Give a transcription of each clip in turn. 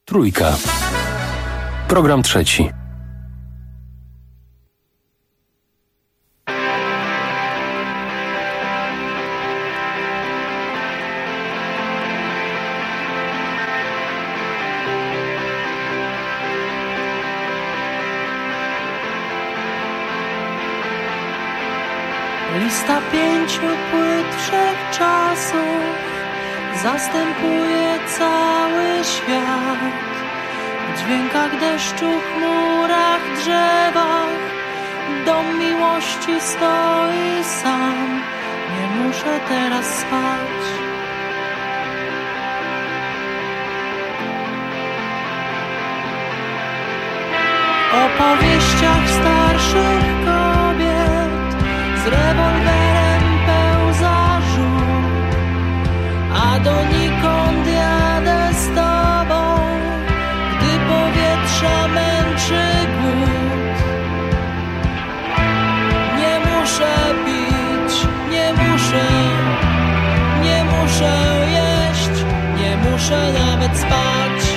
Trójka. Program trzeci. Lista 5 płyt wszechczasów zastępuje cały świat. W dźwiękach deszczu, chmurach, drzewach dom miłości stoi sam. Nie muszę teraz spać. O powieściach starszych kobiet z rewolwerem pełza żółt, a donikąd jadę z tobą, gdy powietrza męczy głód. Nie muszę pić, nie muszę jeść, nie muszę nawet spać.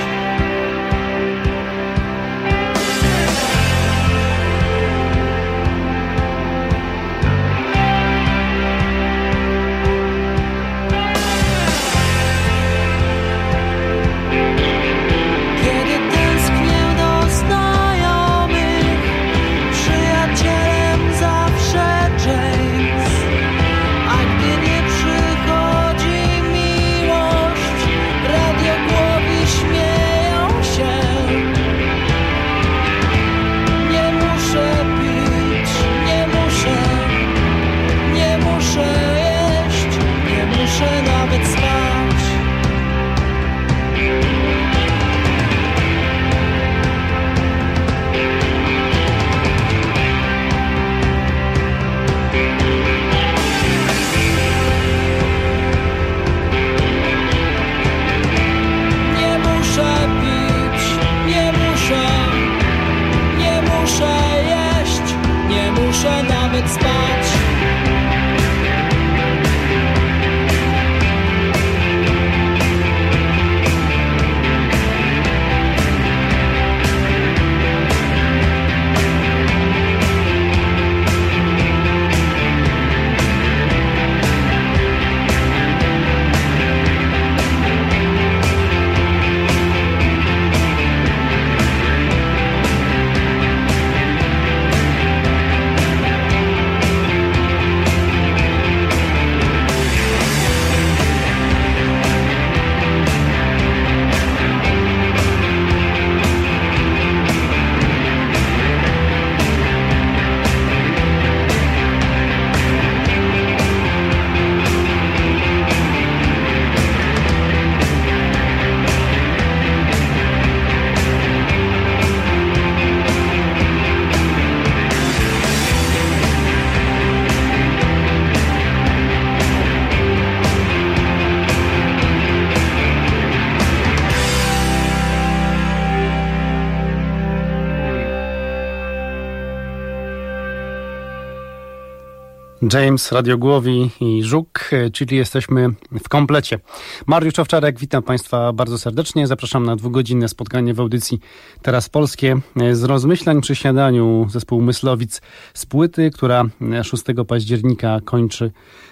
James, Radiogłowi i Żuk, czyli jesteśmy w komplecie. Mariusz Owczarek, witam Państwa bardzo serdecznie. Zapraszam na 2-godzinne spotkanie w audycji Teraz Polskie z rozmyślań przy śniadaniu zespół Myslowic z płyty, która 6 października kończy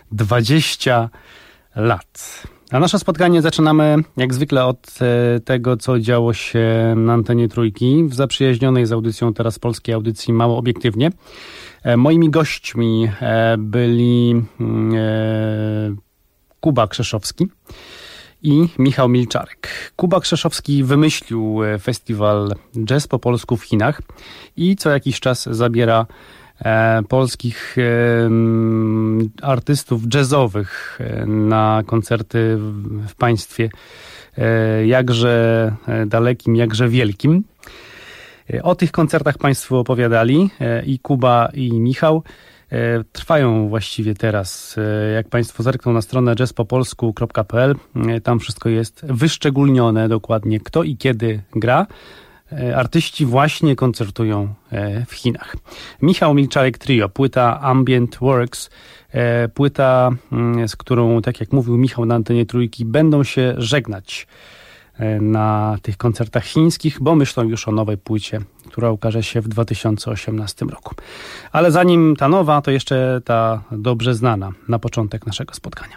20 lat. A nasze spotkanie zaczynamy jak zwykle od tego, co działo się na antenie Trójki w zaprzyjaźnionej z audycją Teraz Polskiej audycji Mało Obiektywnie. Moimi gośćmi byli Kuba Krzeszowski i Michał Milczarek. Kuba Krzeszowski wymyślił festiwal Jazz po polsku w Chinach i co jakiś czas zabiera polskich artystów jazzowych na koncerty w państwie jakże dalekim, jakże wielkim. O tych koncertach Państwu opowiadali i Kuba, i Michał. Trwają właściwie teraz. Jak Państwo zerkną na stronę jazzpopolsku.pl, tam wszystko jest wyszczególnione dokładnie, kto i kiedy gra. Artyści właśnie koncertują w Chinach. Michał Milczarek Trio, płyta Ambient Works, płyta, z którą, tak jak mówił Michał na antenie Trójki, będą się żegnać na tych koncertach chińskich, bo myślą już o nowej płycie, która ukaże się w 2018 roku. Ale zanim ta nowa, to jeszcze ta dobrze znana na początek naszego spotkania.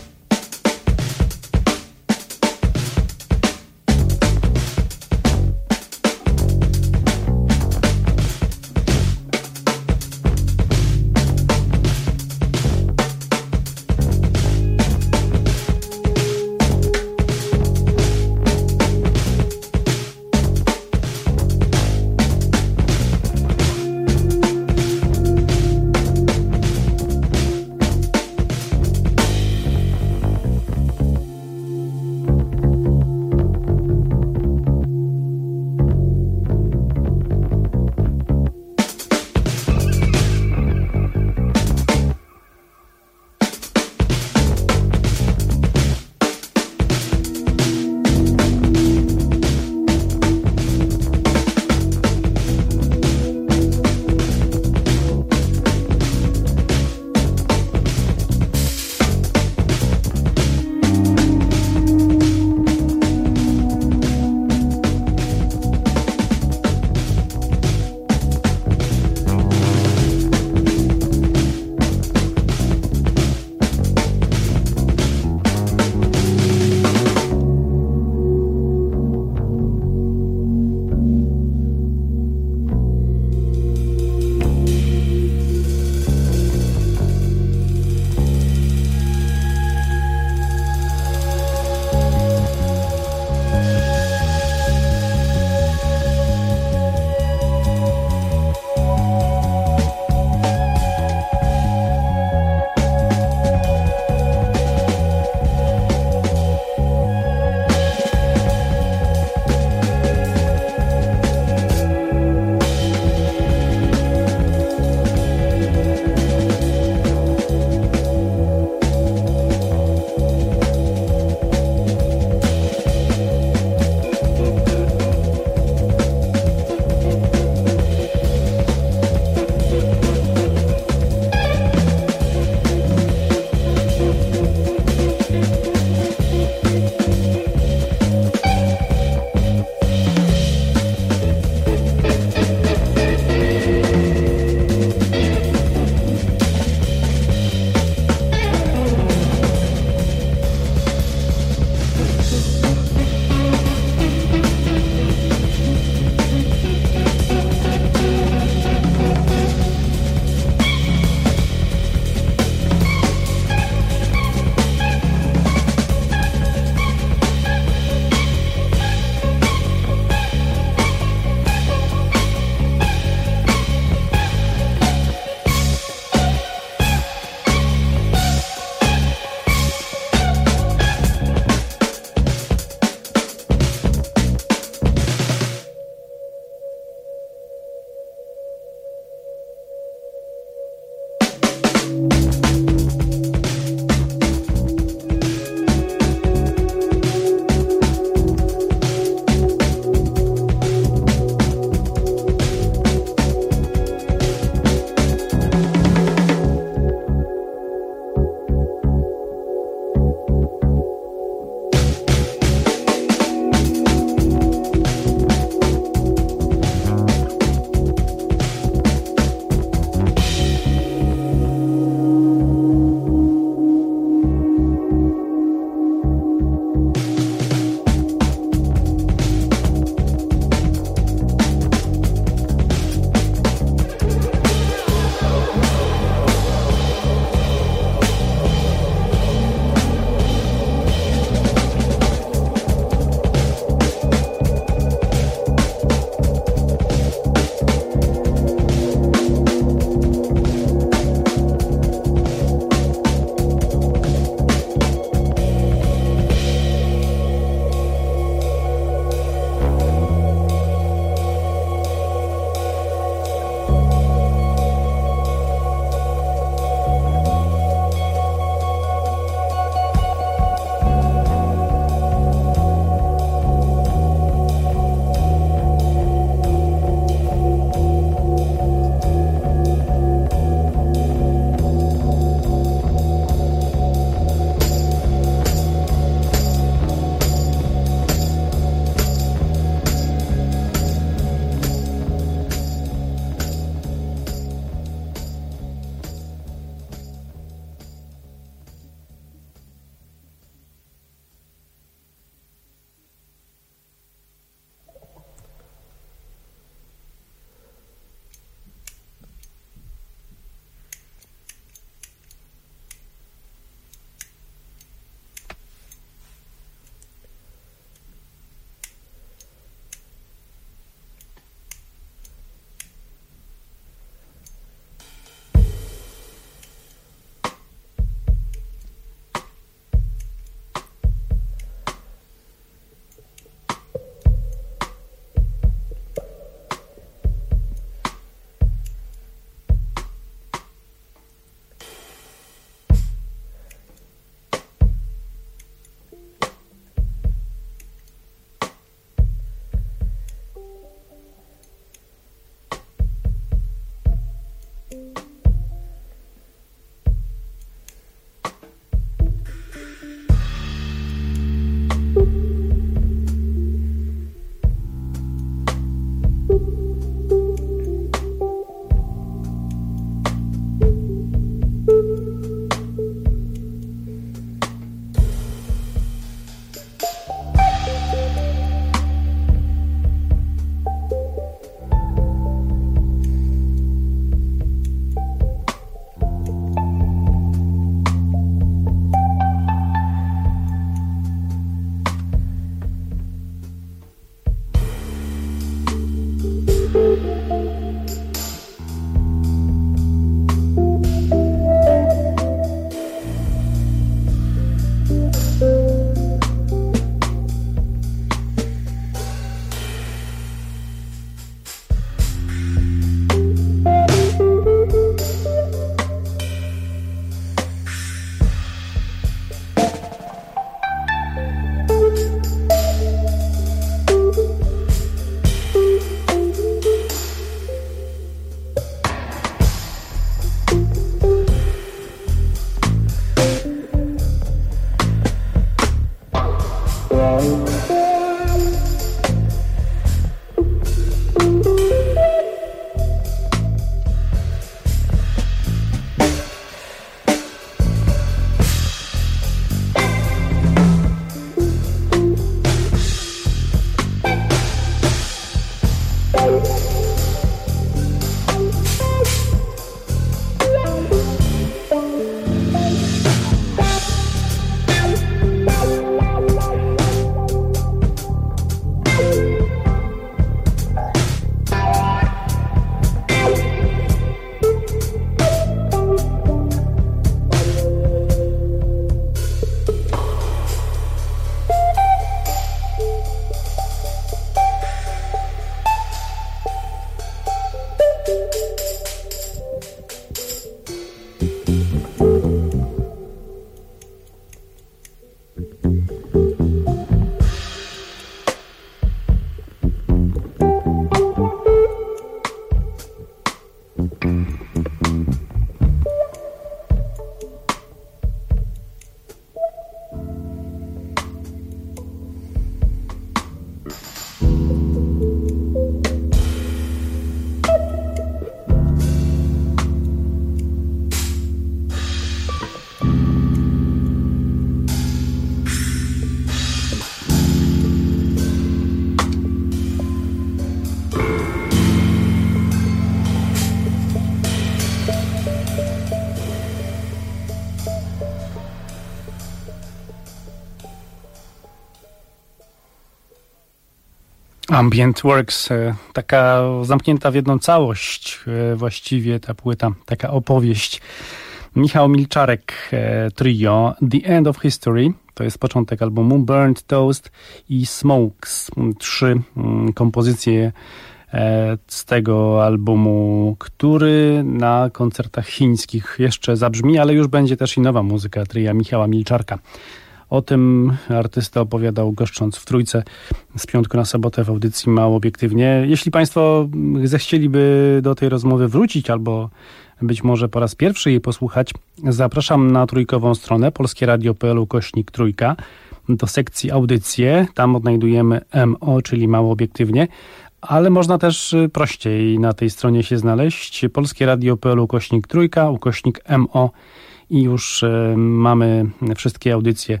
Ambient Works, taka zamknięta w jedną całość właściwie ta płyta, taka opowieść. Michał Milczarek, trio The End of History, to jest początek albumu, Burnt Toast i Smokes, 3 kompozycje z tego albumu, który na koncertach chińskich jeszcze zabrzmi, ale już będzie też i nowa muzyka tria Michała Milczarka. O tym artysta opowiadał, goszcząc w Trójce z piątku na sobotę w audycji Mało Obiektywnie. Jeśli Państwo zechcieliby do tej rozmowy wrócić albo być może po raz pierwszy jej posłuchać, zapraszam na trójkową stronę polskieradio.pl/trójka do sekcji audycje. Tam odnajdujemy MO, czyli Mało Obiektywnie, ale można też prościej na tej stronie się znaleźć. polskieradio.pl/trójka, /MO. I już mamy wszystkie audycje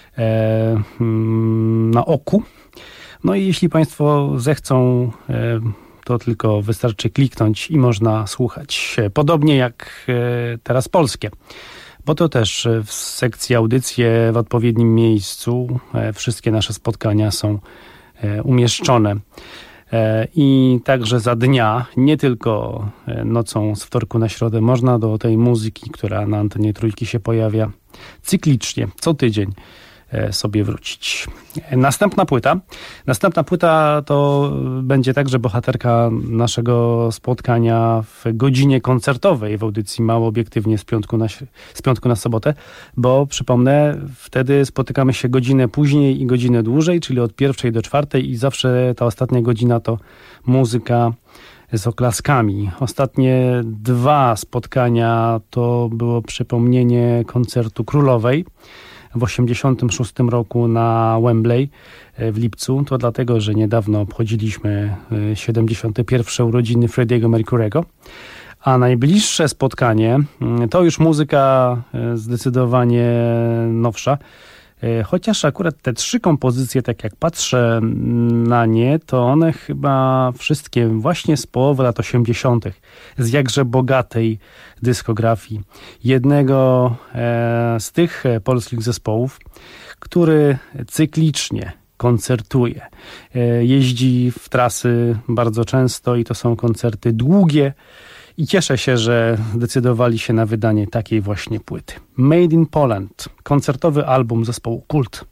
na oku. No i jeśli Państwo zechcą, to tylko wystarczy kliknąć i można słuchać. Podobnie jak teraz polskie, bo to też w sekcji audycje w odpowiednim miejscu wszystkie nasze spotkania są umieszczone. I także za dnia, nie tylko nocą z wtorku na środę, można do tej muzyki, która na antenie Trójki się pojawia cyklicznie, co tydzień sobie wrócić. Następna płyta to będzie także bohaterka naszego spotkania w godzinie koncertowej w audycji Mało Obiektywnie z piątku na sobotę, bo przypomnę, wtedy spotykamy się godzinę później i godzinę dłużej, czyli od 1 do 4 i zawsze ta ostatnia godzina to muzyka z oklaskami. Ostatnie 2 spotkania to było przypomnienie koncertu Królowej w 1986 roku na Wembley w lipcu. To dlatego, że niedawno obchodziliśmy 71. urodziny Freddie'ego Mercury'ego. A najbliższe spotkanie to już muzyka zdecydowanie nowsza. Chociaż akurat te 3 kompozycje, tak jak patrzę na nie, to one chyba wszystkie właśnie z połowy lat 80. z jakże bogatej dyskografii jednego z tych polskich zespołów, który cyklicznie koncertuje. Jeździ w trasy bardzo często i to są koncerty długie. I cieszę się, że zdecydowali się na wydanie takiej właśnie płyty. Made in Poland, koncertowy album zespołu Kult.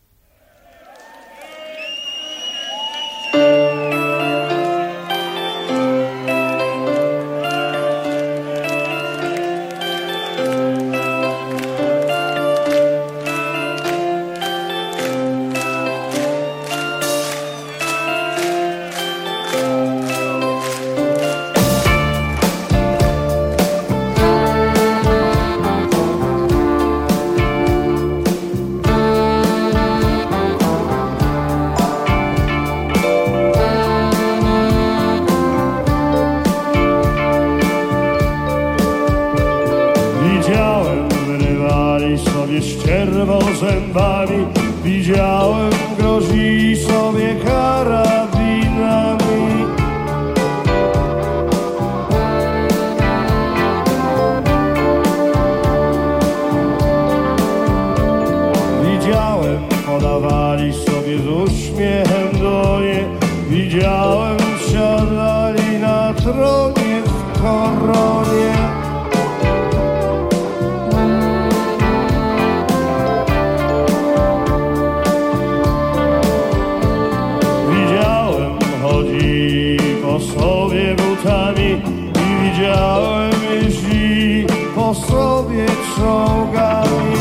Zębami widziałem, grozi sobie karabinami. Widziałem, podawali sobie z uśmiechem dłonie. Widziałem, siadali na tronie w koronie. Po sobie butami i widziałem, jeździ po sobie czołgami.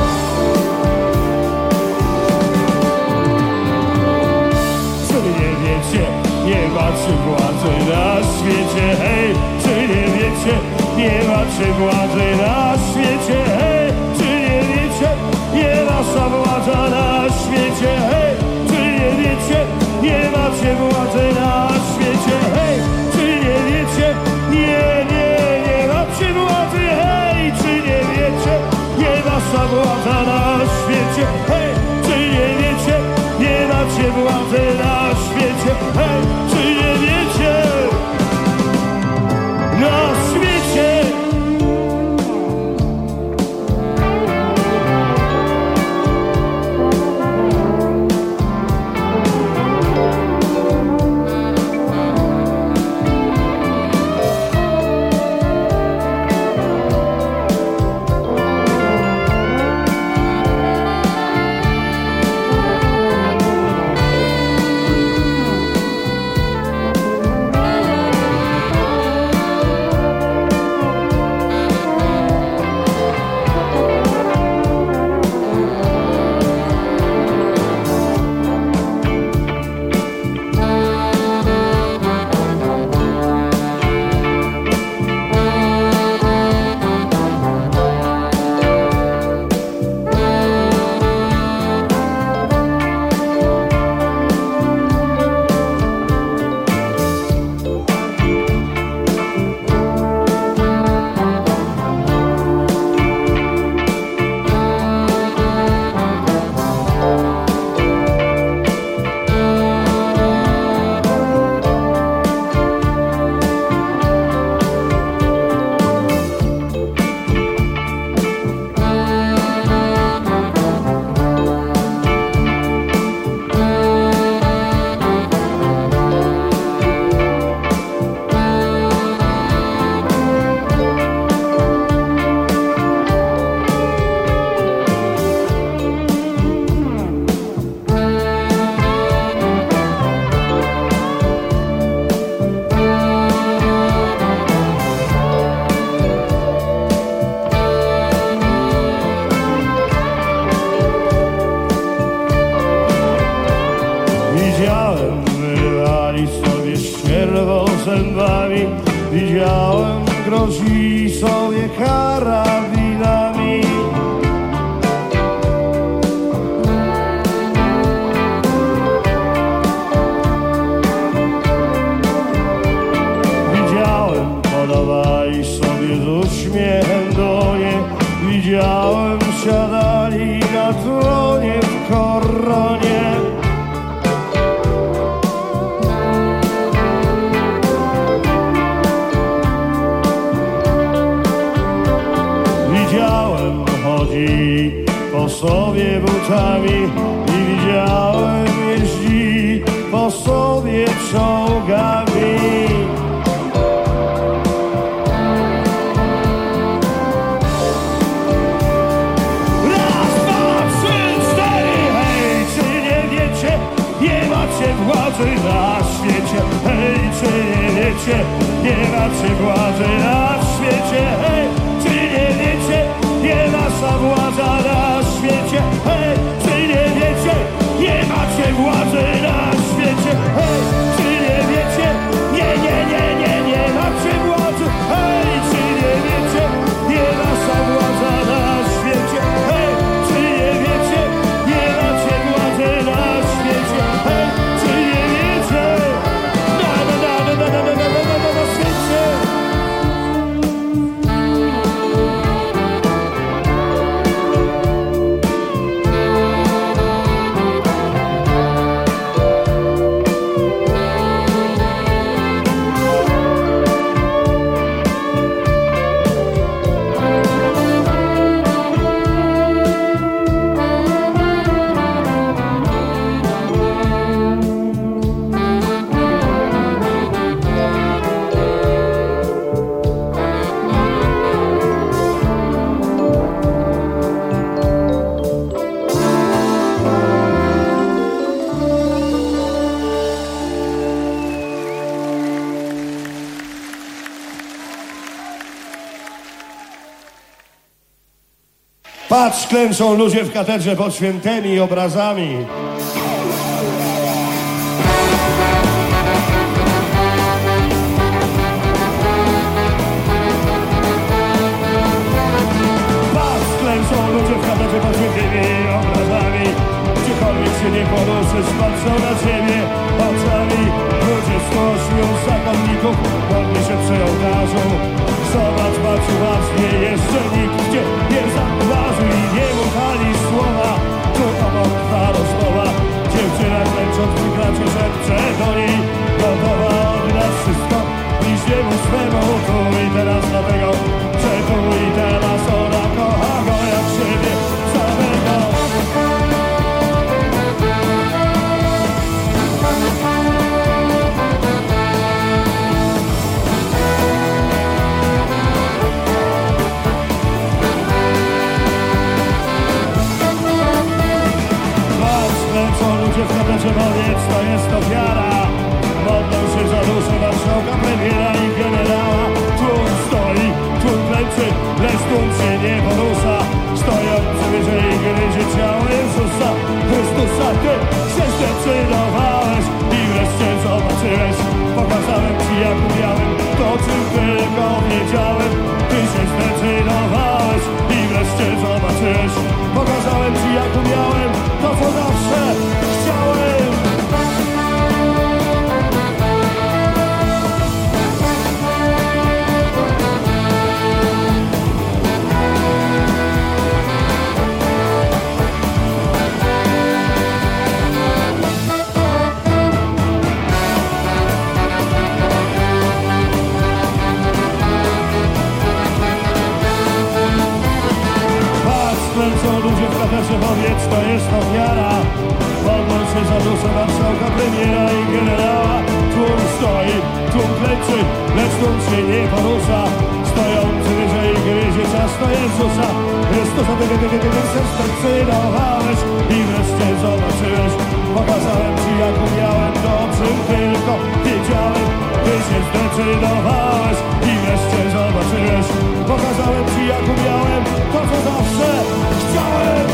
Sobie nie wiecie, nie macie władzy na świecie, hej, czy nie wiecie, nie macie władzy na świecie, hej, czy nie wiecie, nie nasza władza na świecie, hej, czy nie wiecie, nie macie władzy na świecie, hej, czy nie wiecie, nie macie władzy, hej, czy nie wiecie, nie nasza władza na świecie, hej, czy nie wiecie, nie macie władzy na świecie, hej, czy nie wiecie, na świecie. Widziałem, wyrwali sobie ścierwą zębami, widziałem, grozi sobie karabinami. Widziałem, podawali sobie z uśmiechem do niej, widziałem, siadali na tronie w koronie. Widziałem, chodzi po sobie butami i widziałem, jeździ po sobie czołgami. Raz, dwa, trzy, cztery, hej, czy nie wiecie, nie macie władzy na świecie, hej, czy nie wiecie, nie macie władzy na świecie, hej, czy nie wiecie, nie nasza władza na świecie, hej, czy nie wiecie, nie macie władzy na świecie, hej, czy nie wiecie, nie macie władzy, hej, czy nie wiecie, nie nasza władza na świecie, hej, czy nie wiecie, nie macie władzy na świecie, hej, czy nie wiecie, na świecie. Patrz, klęczą ludzie w katedrze pod świętymi obrazami. Jezusa Chrystusa, ty się zdecydowałeś i wreszcie zobaczyłeś. Pokazałem ci, jak umiałem, to czym tylko wiedziałem. Ty się zdecydowałeś i wreszcie zobaczyłeś. Pokazałem ci, jak umiałem, to co zawsze chciałem.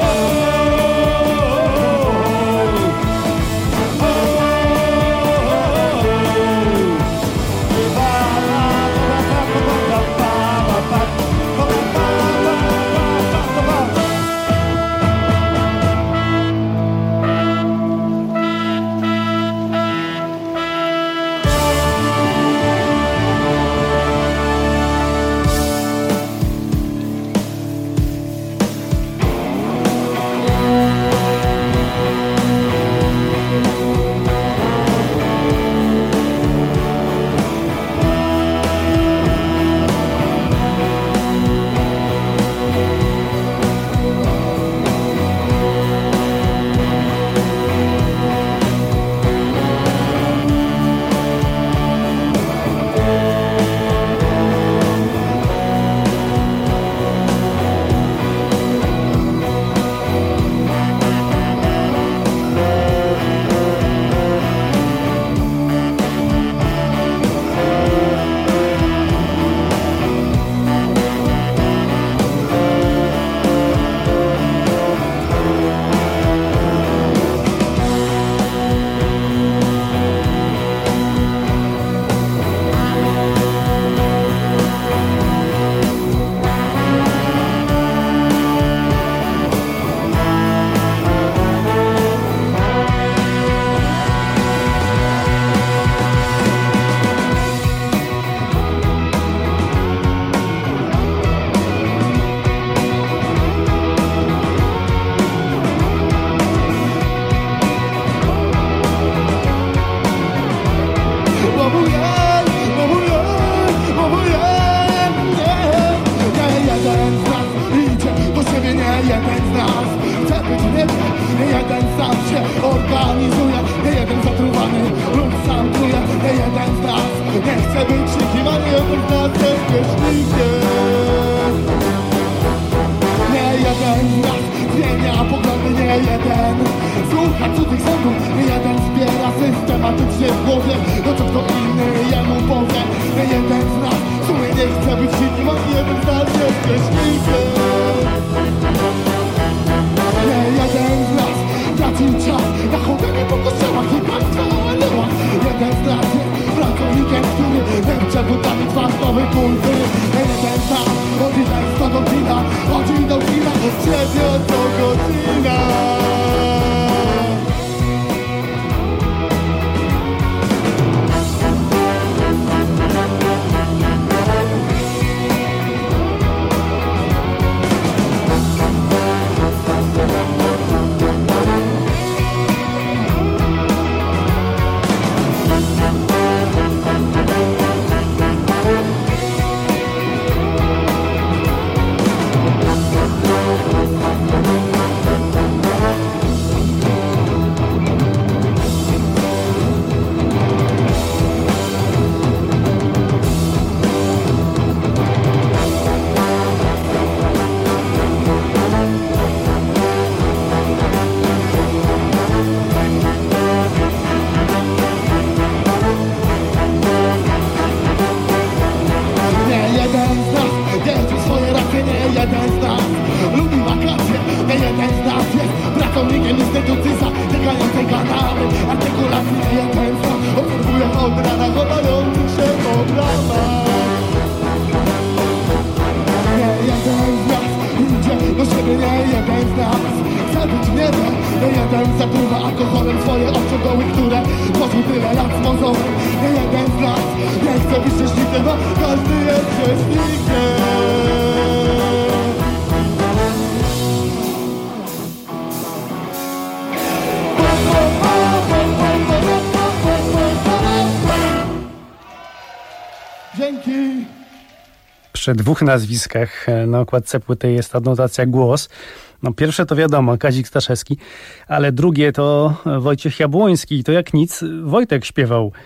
Przy dwóch nazwiskach na okładce płyty jest adnotacja głos. No pierwsze to wiadomo, Kazik Staszewski, ale drugie to Wojciech Jabłoński i to jak nic Wojtek śpiewał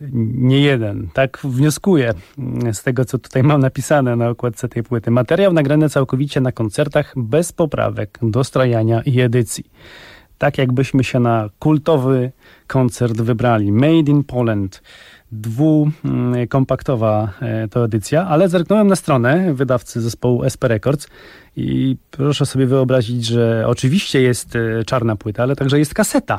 nie jeden. Tak wnioskuję z tego, co tutaj mam napisane na okładce tej płyty. Materiał nagrany całkowicie na koncertach, bez poprawek, dostrajania i edycji. Tak jakbyśmy się na kultowy koncert wybrali. Made in Poland. Dwukompaktowa to edycja, ale zerknąłem na stronę wydawcy zespołu SP Records i proszę sobie wyobrazić, że oczywiście jest czarna płyta, ale także jest kaseta.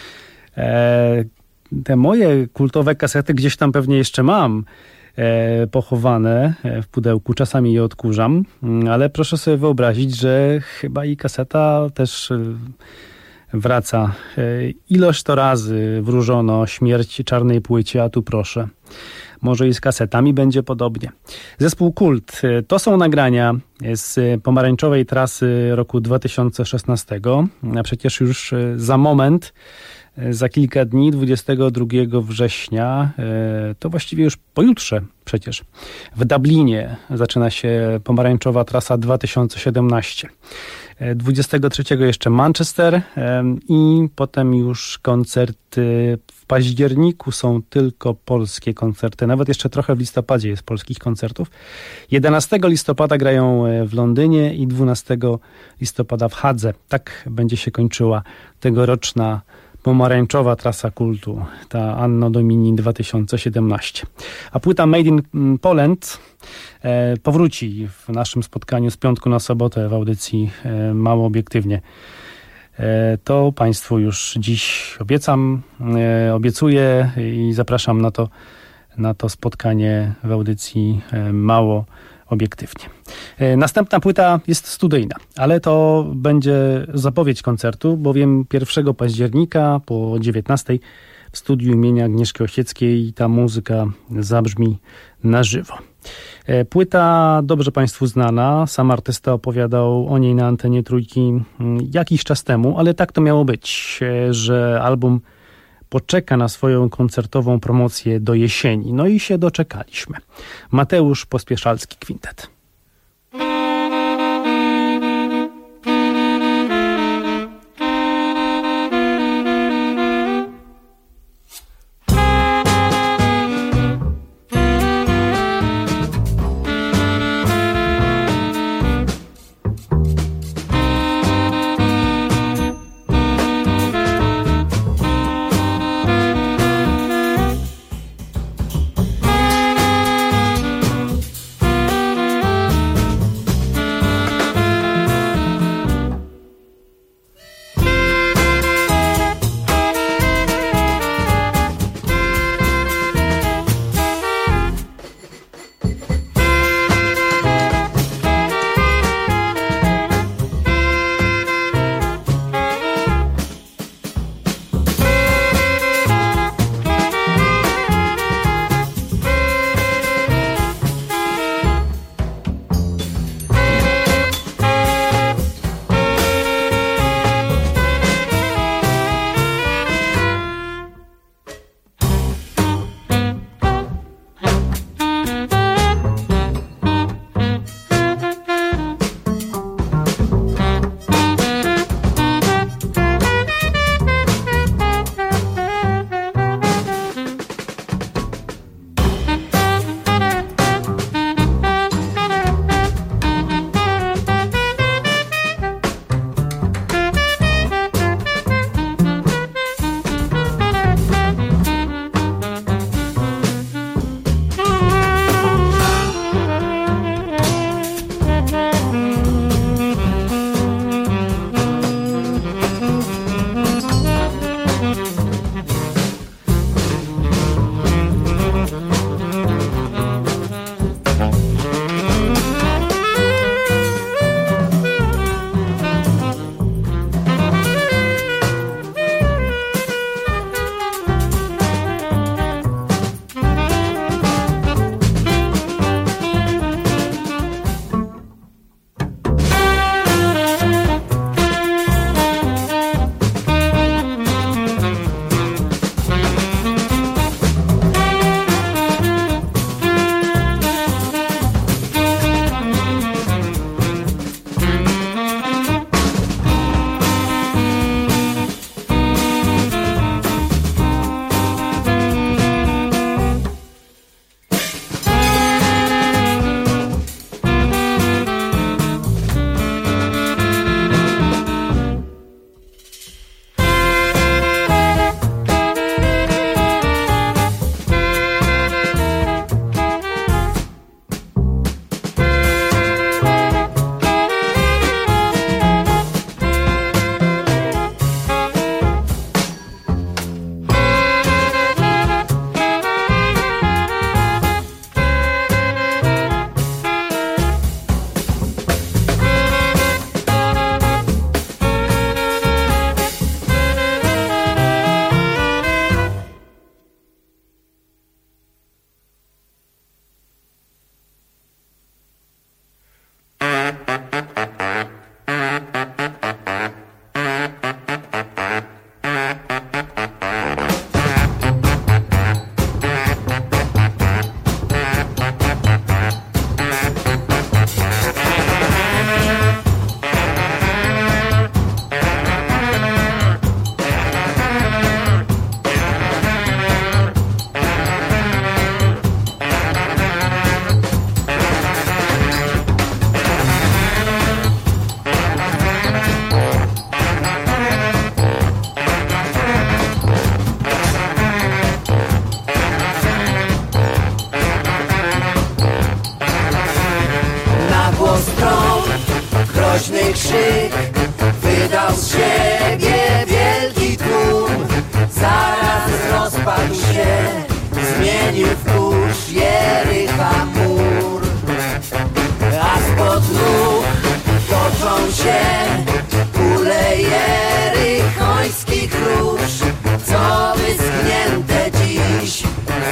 Te moje kultowe kasety gdzieś tam pewnie jeszcze mam pochowane w pudełku, czasami je odkurzam, ale proszę sobie wyobrazić, że chyba i kaseta też wraca. Ilość to razy wróżono śmierć czarnej płycie, a tu proszę. Może i z kasetami będzie podobnie. Zespół Kult. To są nagrania z pomarańczowej trasy roku 2016. A przecież już za moment, za kilka dni, 22 września, to właściwie już pojutrze przecież, w Dublinie zaczyna się pomarańczowa trasa 2017. 23 jeszcze Manchester i potem już koncerty w październiku są tylko polskie koncerty. Nawet jeszcze trochę w listopadzie jest polskich koncertów. 11 listopada grają w Londynie i 12 listopada w Hadze. Tak będzie się kończyła tegoroczna pomarańczowa trasa kultu, ta Anno Domini 2017. A płyta Made in Poland powróci w naszym spotkaniu z piątku na sobotę w audycji Mało Obiektywnie. To Państwu już dziś obiecuję i zapraszam na to spotkanie w audycji Mało Obiektywnie. Następna płyta jest studyjna, ale to będzie zapowiedź koncertu, bowiem 1 października po 19 w studiu imienia Agnieszki Osieckiej ta muzyka zabrzmi na żywo. Płyta dobrze Państwu znana, sam artysta opowiadał o niej na antenie Trójki jakiś czas temu, ale tak to miało być, że album poczeka na swoją koncertową promocję do jesieni. No i się doczekaliśmy. Mateusz Pospieszalski Kwintet.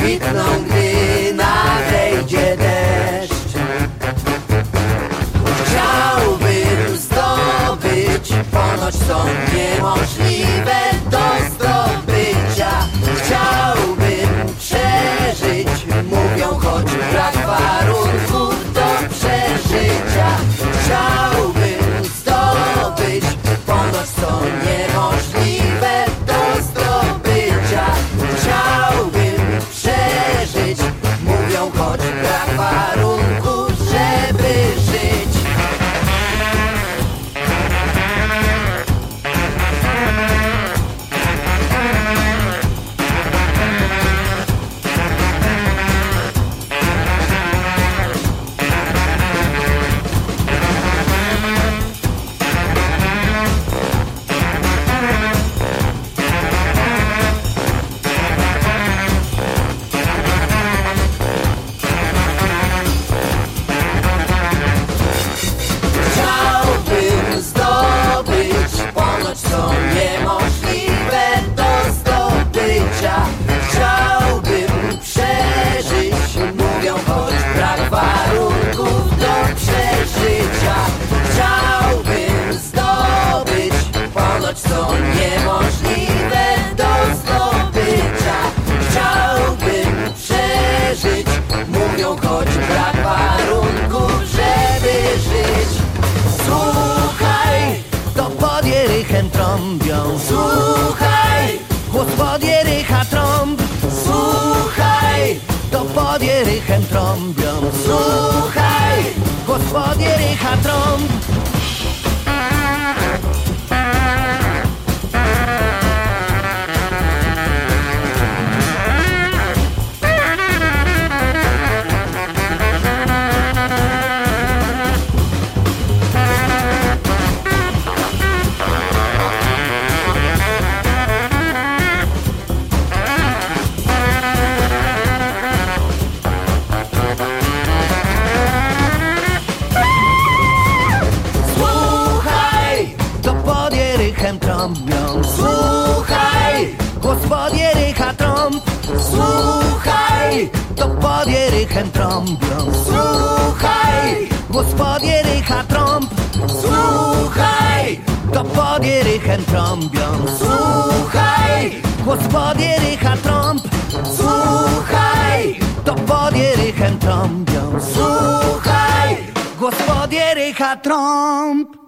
kwitną, gdy nadejdzie deszcz. Chciałbym zdobyć, ponoć są niemożliwe do zdobycia. Chciałbym przeżyć, mówią, choć brak warunków do przeżycia. Chciałbym zdobyć, ponoć są niemożliwe do zdobycia. Chciałbym przeżyć, mówią, choć brak warunków, żeby żyć. Chciałbym zdobyć, ponoć są niemożliwe do zdobycia. Chciałbym przeżyć, mówią, choć brak warunków do przeżycia. Chciałbym zdobyć, ponoć są niemożliwe do zdobycia. Chciałbym przeżyć, mówią, choć brak warunków, żeby żyć. Słuchaj, to pod Jerychem trąbią. Słuchaj, głos pod Jerycha trąb. Słuchaj, to pod Jerychem trąbią. Słuchaj, głos pod Jerycha trąb. Słuchaj, to pod Jerychem trąbią. Słuchaj, głos pod Jerycha trąb. Słuchaj, to pod Jerychem trąbią. Słuchaj, głos pod Jerycha trąb. Słuchaj, to pod Jerychem trąbią. Słuchaj, głos pod Jerycha trąb. Słuchaj, to pod Jerychem trąbią. Słuchaj, głos pod Jerycha trąb.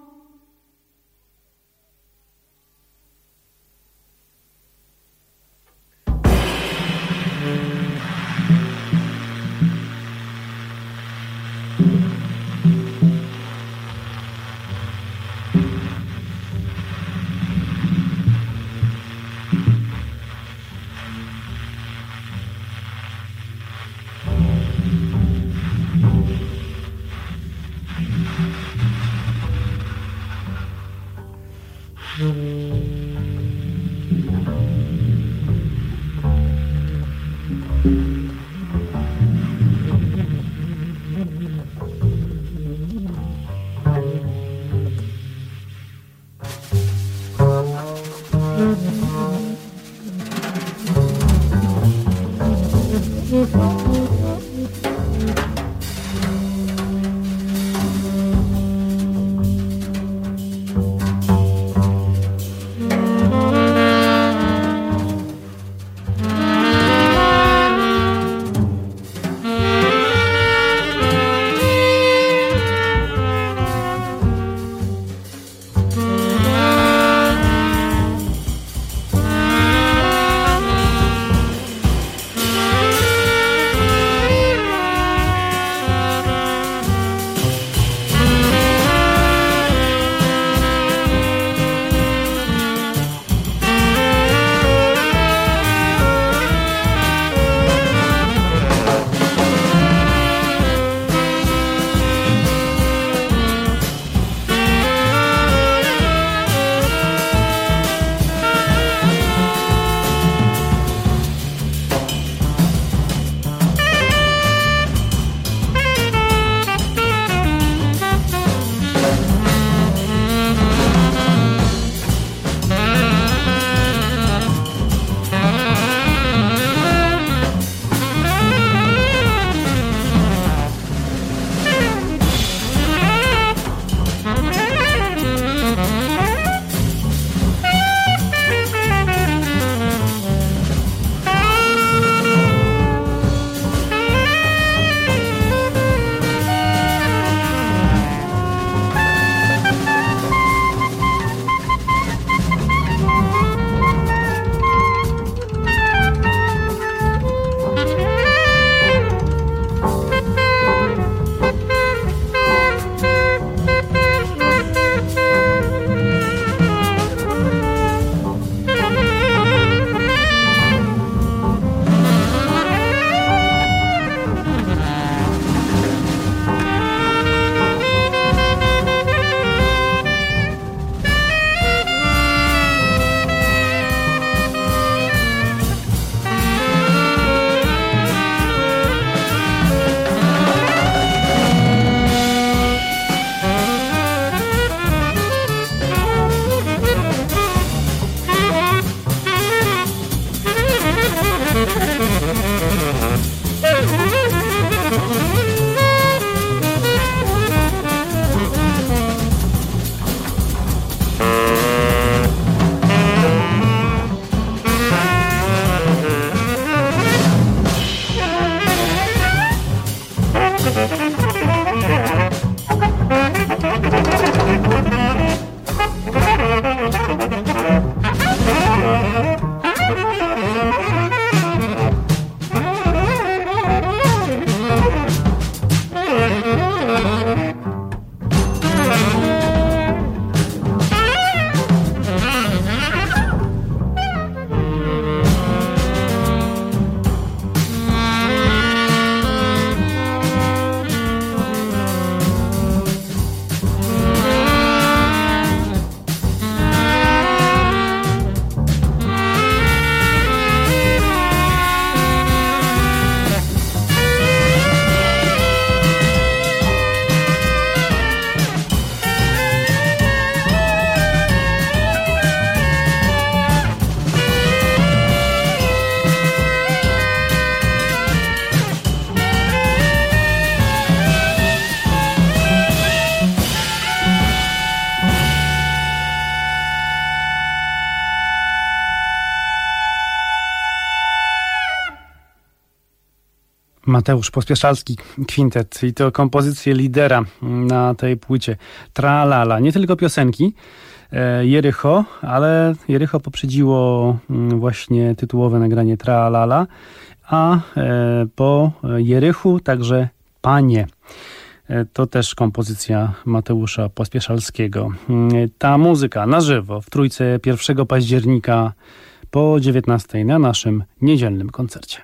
Mateusz Pospieszalski Kwintet i to kompozycje lidera na tej płycie. Tra-la-la. Nie tylko piosenki Jericho, ale Jericho poprzedziło właśnie tytułowe nagranie Tra-la-la, a po Jerychu także Panie. To też kompozycja Mateusza Pospieszalskiego. Ta muzyka na żywo w Trójce 1 października po 19 na naszym niedzielnym koncercie.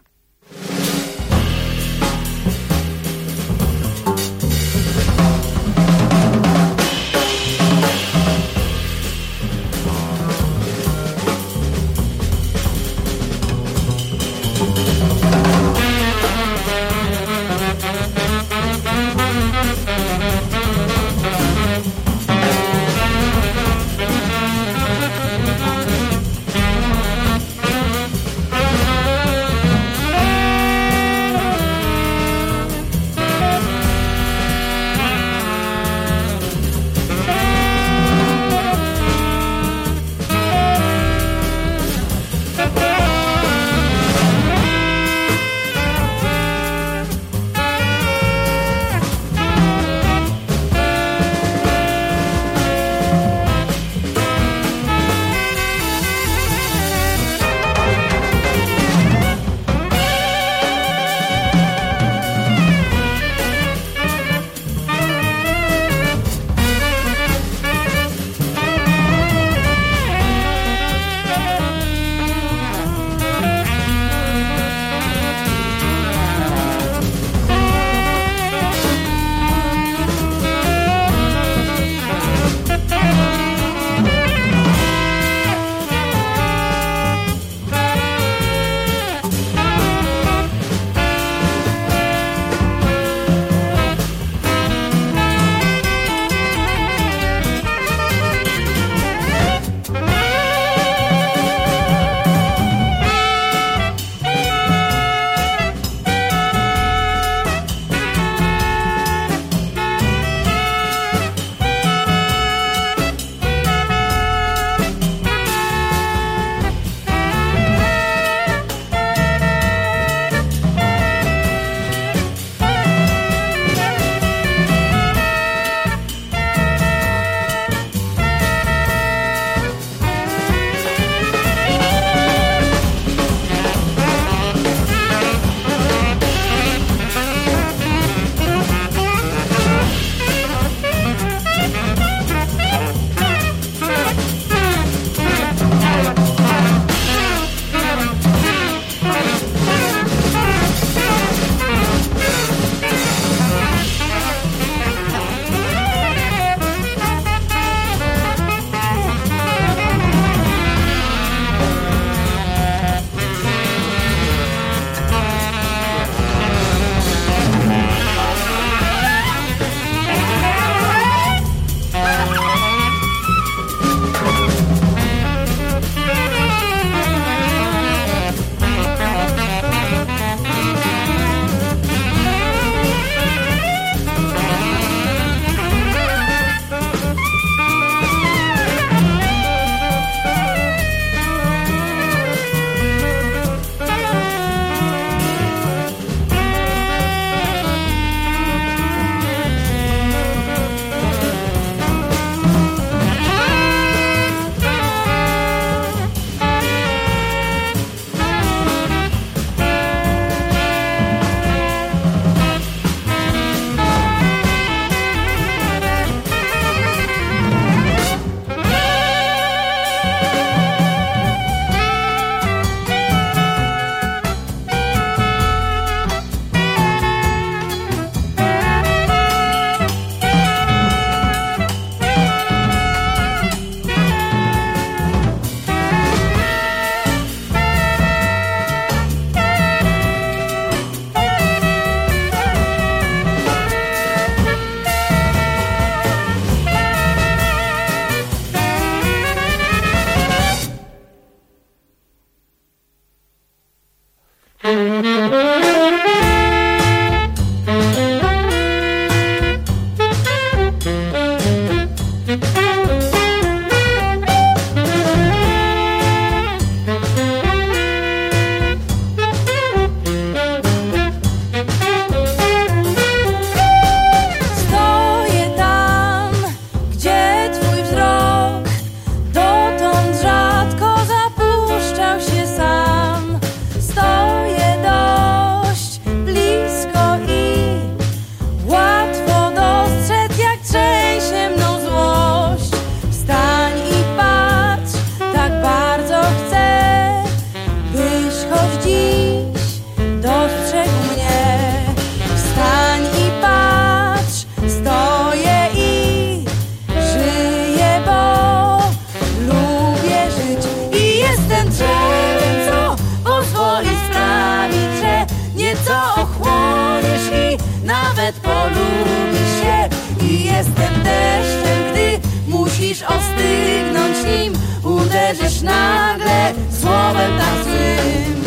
Jestem deszczem, gdy musisz ostygnąć nim. Uderzysz nagle słowem tak złym.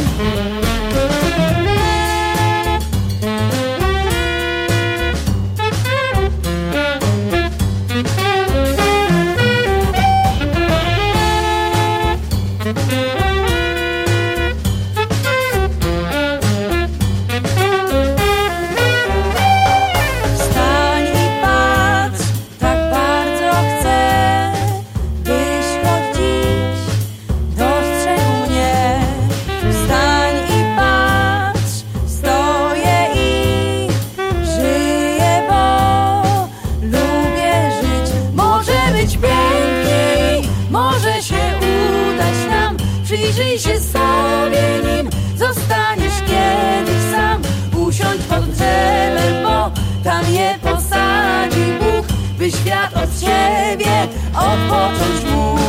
Przyjrzyj się sobie nim, zostaniesz kiedyś sam. Usiądź pod drzewem, bo tam je posadził Bóg, by świat od ciebie odpocząć mógł.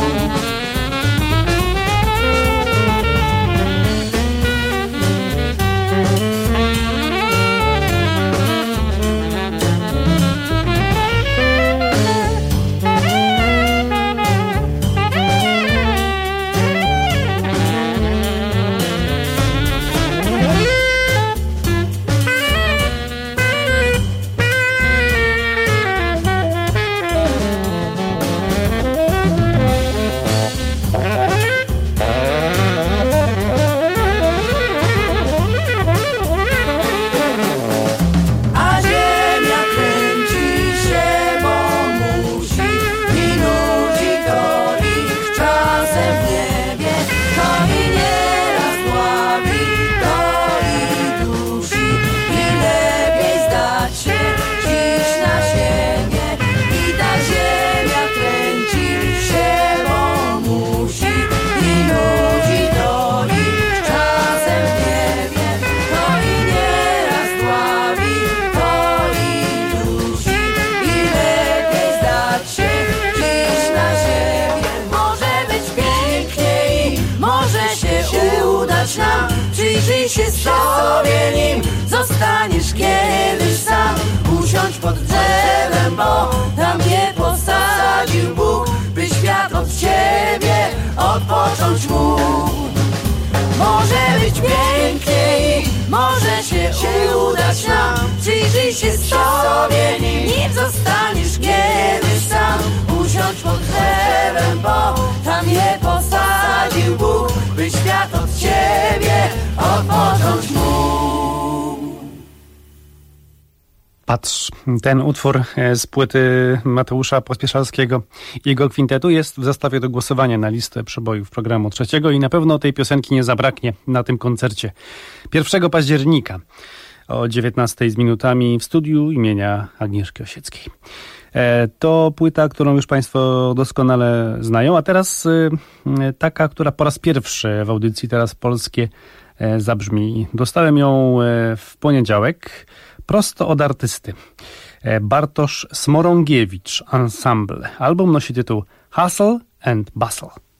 Przyjrzyj się sobie nim, zostaniesz kiedyś sam. Usiądź pod drzewem, bo tam je posadził Bóg, by świat od ciebie odpocząć mógł. Może być pięknie i może się udać nam. Przyjrzyj się sobie nim, zostaniesz kiedyś sam. Usiądź pod drzewem, bo tam je posadził Bóg, by świat od ciebie odpocząć mógł. Patrz, ten utwór z płyty Mateusza Pospieszalskiego i jego kwintetu jest w zestawie do głosowania na listę przebojów programu trzeciego i na pewno tej piosenki nie zabraknie na tym koncercie 1 października o 19 z minutami w studiu imienia Agnieszki Osieckiej. To płyta, którą już Państwo doskonale znają, a teraz taka, która po raz pierwszy w audycji Teraz Polskie zabrzmi. Dostałem ją w poniedziałek prosto od artysty. Bartosz Smorągiewicz Ensemble. Album nosi tytuł Hustle and Bustle.